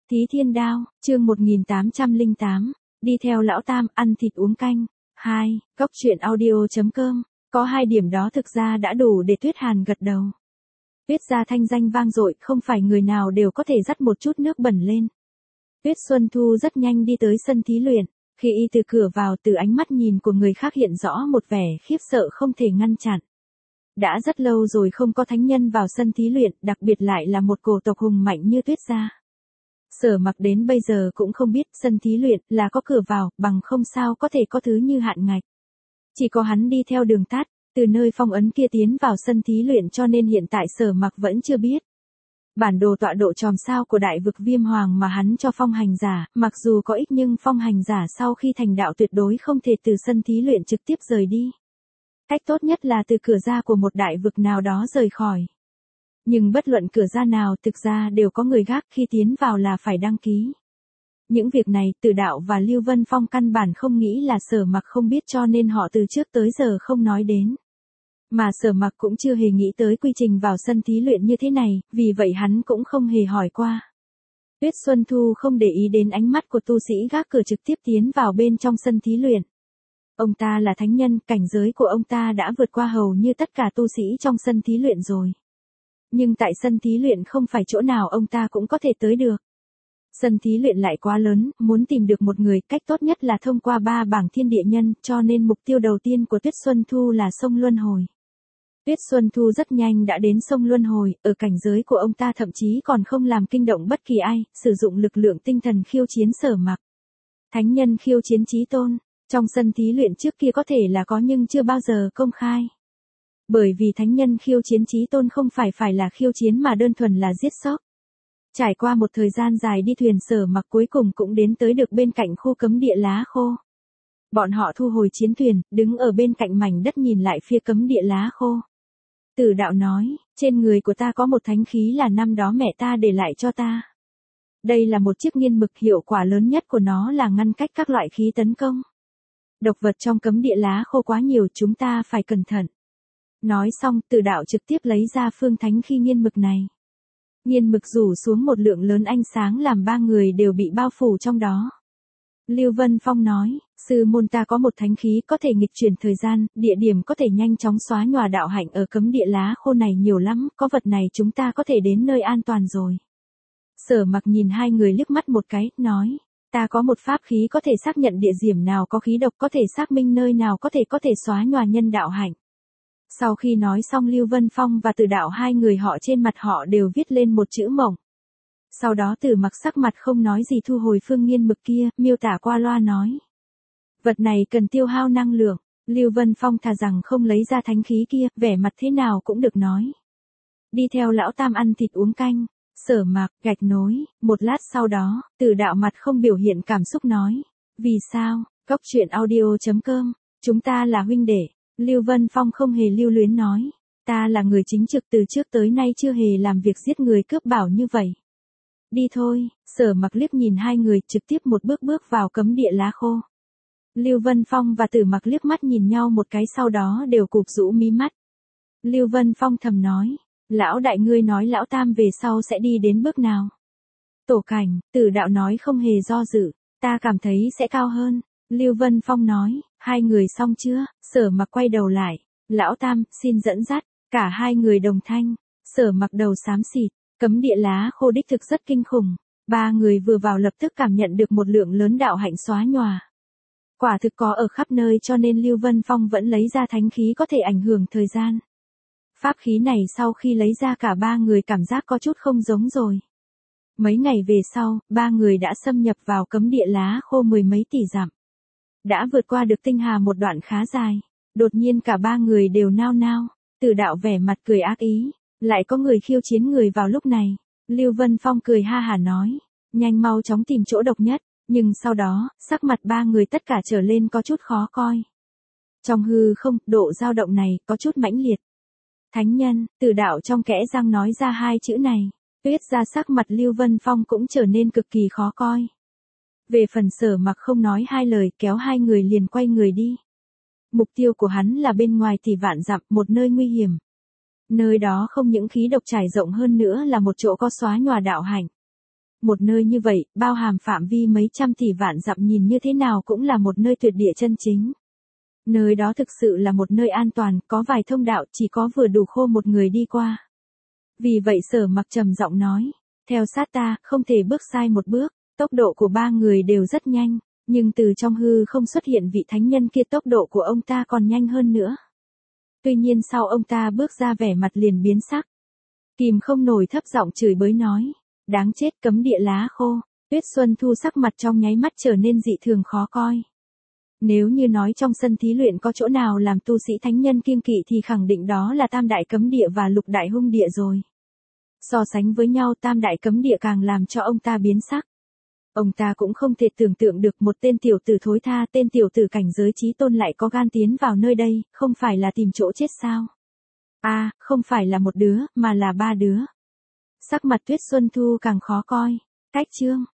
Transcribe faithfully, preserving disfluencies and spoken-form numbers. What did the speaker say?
Thí Thiên Đao, chương một nghìn tám trăm lẻ tám, đi theo lão tam, ăn thịt uống canh. hai, Cốc truyện audio.com, có hai điểm đó thực ra đã đủ để Tuyết Hàn gật đầu. Tuyết gia thanh danh vang dội, không phải người nào đều có thể dắt một chút nước bẩn lên. Tuyết Xuân Thu rất nhanh đi tới sân thí luyện, khi y từ cửa vào, từ ánh mắt nhìn của người khác hiện rõ một vẻ khiếp sợ không thể ngăn chặn. Đã rất lâu rồi không có thánh nhân vào sân thí luyện, đặc biệt lại là một cổ tộc hùng mạnh như Tuyết gia. Sở Mặc đến bây giờ cũng không biết sân thí luyện là có cửa vào, bằng không sao có thể có thứ như hạn ngạch. Chỉ có hắn đi theo đường tắt, từ nơi phong ấn kia tiến vào sân thí luyện, cho nên hiện tại Sở Mặc vẫn chưa biết. Bản đồ tọa độ chòm sao của đại vực Viêm Hoàng mà hắn cho phong hành giả, mặc dù có ích nhưng phong hành giả sau khi thành đạo tuyệt đối không thể từ sân thí luyện trực tiếp rời đi. Cách tốt nhất là từ cửa ra của một đại vực nào đó rời khỏi. Nhưng bất luận cửa ra nào thực ra đều có người gác, khi tiến vào là phải đăng ký. Những việc này Tử Đạo và Lưu Vân Phong căn bản không nghĩ là Sở Mặc không biết, cho nên họ từ trước tới giờ không nói đến. Mà Sở Mặc cũng chưa hề nghĩ tới quy trình vào sân thí luyện như thế này, vì vậy hắn cũng không hề hỏi qua. Tuyết Xuân Thu không để ý đến ánh mắt của tu sĩ gác cửa, trực tiếp tiến vào bên trong sân thí luyện. Ông ta là thánh nhân, cảnh giới của ông ta đã vượt qua hầu như tất cả tu sĩ trong sân thí luyện rồi. Nhưng tại sân thí luyện không phải chỗ nào ông ta cũng có thể tới được. Sân thí luyện lại quá lớn, muốn tìm được một người, cách tốt nhất là thông qua ba bảng thiên địa nhân, cho nên mục tiêu đầu tiên của Tuyết Xuân Thu là sông Luân Hồi. Tuyết Xuân Thu rất nhanh đã đến sông Luân Hồi, ở cảnh giới của ông ta thậm chí còn không làm kinh động bất kỳ ai, sử dụng lực lượng tinh thần khiêu chiến Sở Mặc. Thánh nhân khiêu chiến chí tôn, trong sân thí luyện trước kia có thể là có nhưng chưa bao giờ công khai. Bởi vì thánh nhân khiêu chiến chí tôn không phải phải là khiêu chiến mà đơn thuần là giết chóc. Trải qua một thời gian dài đi thuyền, Sở Mặc cuối cùng cũng đến tới được bên cạnh khu cấm địa lá khô. Bọn họ thu hồi chiến thuyền, đứng ở bên cạnh mảnh đất nhìn lại phía cấm địa lá khô. Tử Đạo nói, trên người của ta có một thánh khí là năm đó mẹ ta để lại cho ta. Đây là một chiếc nghiên mực, hiệu quả lớn nhất của nó là ngăn cách các loại khí tấn công. Độc vật trong cấm địa lá khô quá nhiều, chúng ta phải cẩn thận. Nói xong, Tử Đạo trực tiếp lấy ra phương thánh khí nghiên mực này. Nghiên mực rủ xuống một lượng lớn ánh sáng làm ba người đều bị bao phủ trong đó. Lưu Vân Phong nói, sư môn ta có một thánh khí có thể nghịch chuyển thời gian, địa điểm có thể nhanh chóng xóa nhòa đạo hạnh, ở cấm địa lá khô này nhiều lắm, có vật này chúng ta có thể đến nơi an toàn rồi. Sở Mặc nhìn hai người liếc mắt một cái, nói, ta có một pháp khí có thể xác nhận địa điểm nào có khí độc, có thể xác minh nơi nào có thể có thể xóa nhòa nhân đạo hạnh. Sau khi nói xong, Lưu Vân Phong và Tử Đạo hai người họ trên mặt họ đều viết lên một chữ mộng. Sau đó Tử Mặc sắc mặt không nói gì thu hồi phương nghiên mực kia, miêu tả qua loa nói. Vật này cần tiêu hao năng lượng, Lưu Vân Phong thà rằng không lấy ra thánh khí kia, vẻ mặt thế nào cũng được nói. Đi theo lão tam ăn thịt uống canh, Sở Mặc, gạch nối, một lát sau đó, Tử Đạo mặt không biểu hiện cảm xúc nói. Vì sao, Cốc truyện audio.com, chúng ta là huynh đệ. Lưu Vân Phong không hề lưu luyến nói. Ta là người chính trực, từ trước tới nay chưa hề làm việc giết người cướp bảo như vậy. Đi thôi, Sở Mặc liếc nhìn hai người, trực tiếp một bước bước vào cấm địa lá khô. Lưu Vân Phong và Tử Mặc liếc mắt nhìn nhau một cái, sau đó đều cụp rũ mí mắt. Lưu Vân Phong thầm nói, lão đại ngươi nói lão tam về sau sẽ đi đến bước nào? Tổ cảnh, Tử Đạo nói không hề do dự, ta cảm thấy sẽ cao hơn. Lưu Vân Phong nói, hai người xong chưa? Sở Mặc quay đầu lại, lão tam, xin dẫn dắt. Cả hai người đồng thanh. Sở Mặc đầu xám xịt, cấm địa lá khô đích thực rất kinh khủng. Ba người vừa vào lập tức cảm nhận được một lượng lớn đạo hạnh xóa nhòa. Quả thực có ở khắp nơi, cho nên Lưu Vân Phong vẫn lấy ra thánh khí có thể ảnh hưởng thời gian. Pháp khí này sau khi lấy ra, cả ba người cảm giác có chút không giống rồi. Mấy ngày về sau, ba người đã xâm nhập vào cấm địa lá khô mười mấy tỷ dặm. Đã vượt qua được tinh hà một đoạn khá dài. Đột nhiên cả ba người đều nao nao. Tử Đạo vẻ mặt cười ác ý. Lại có người khiêu chiến người vào lúc này. Lưu Vân Phong cười ha hả nói. Nhanh mau chóng tìm chỗ độc nhất. Nhưng sau đó, sắc mặt ba người tất cả trở lên có chút khó coi. Trong hư không, độ dao động này có chút mãnh liệt. Thánh nhân, Tử Đạo trong kẽ răng nói ra hai chữ này. Tuyết ra sắc mặt Lưu Vân Phong cũng trở nên cực kỳ khó coi. Về phần Sở Mặc không nói hai lời, kéo hai người liền quay người đi. Mục tiêu của hắn là bên ngoài tỷ vạn dặm, một nơi nguy hiểm. Nơi đó không những khí độc trải rộng, hơn nữa là một chỗ có xóa nhòa đạo hạnh. Một nơi như vậy, bao hàm phạm vi mấy trăm tỷ vạn dặm nhìn như thế nào cũng là một nơi tuyệt địa chân chính. Nơi đó thực sự là một nơi an toàn, có vài thông đạo chỉ có vừa đủ khô một người đi qua. Vì vậy Sở Mặc trầm giọng nói, theo sát ta, không thể bước sai một bước. Tốc độ của ba người đều rất nhanh, nhưng từ trong hư không xuất hiện vị thánh nhân kia, tốc độ của ông ta còn nhanh hơn nữa. Tuy nhiên sau ông ta bước ra vẻ mặt liền biến sắc. Kìm không nổi thấp giọng chửi bới nói, đáng chết, cấm địa lá khô. Tuyết Xuân Thu sắc mặt trong nháy mắt trở nên dị thường khó coi. Nếu như nói trong sân thí luyện có chỗ nào làm tu sĩ thánh nhân kiêng kỵ thì khẳng định đó là Tam Đại Cấm Địa và Lục Đại Hung Địa rồi. So sánh với nhau, Tam Đại Cấm Địa càng làm cho ông ta biến sắc. Ông ta cũng không thể tưởng tượng được một tên tiểu tử thối tha, tên tiểu tử cảnh giới chí tôn lại có gan tiến vào nơi đây, không phải là tìm chỗ chết sao? A, à, không phải là một đứa, mà là ba đứa. Sắc mặt Tuyết Xuân Thu càng khó coi. Cách chương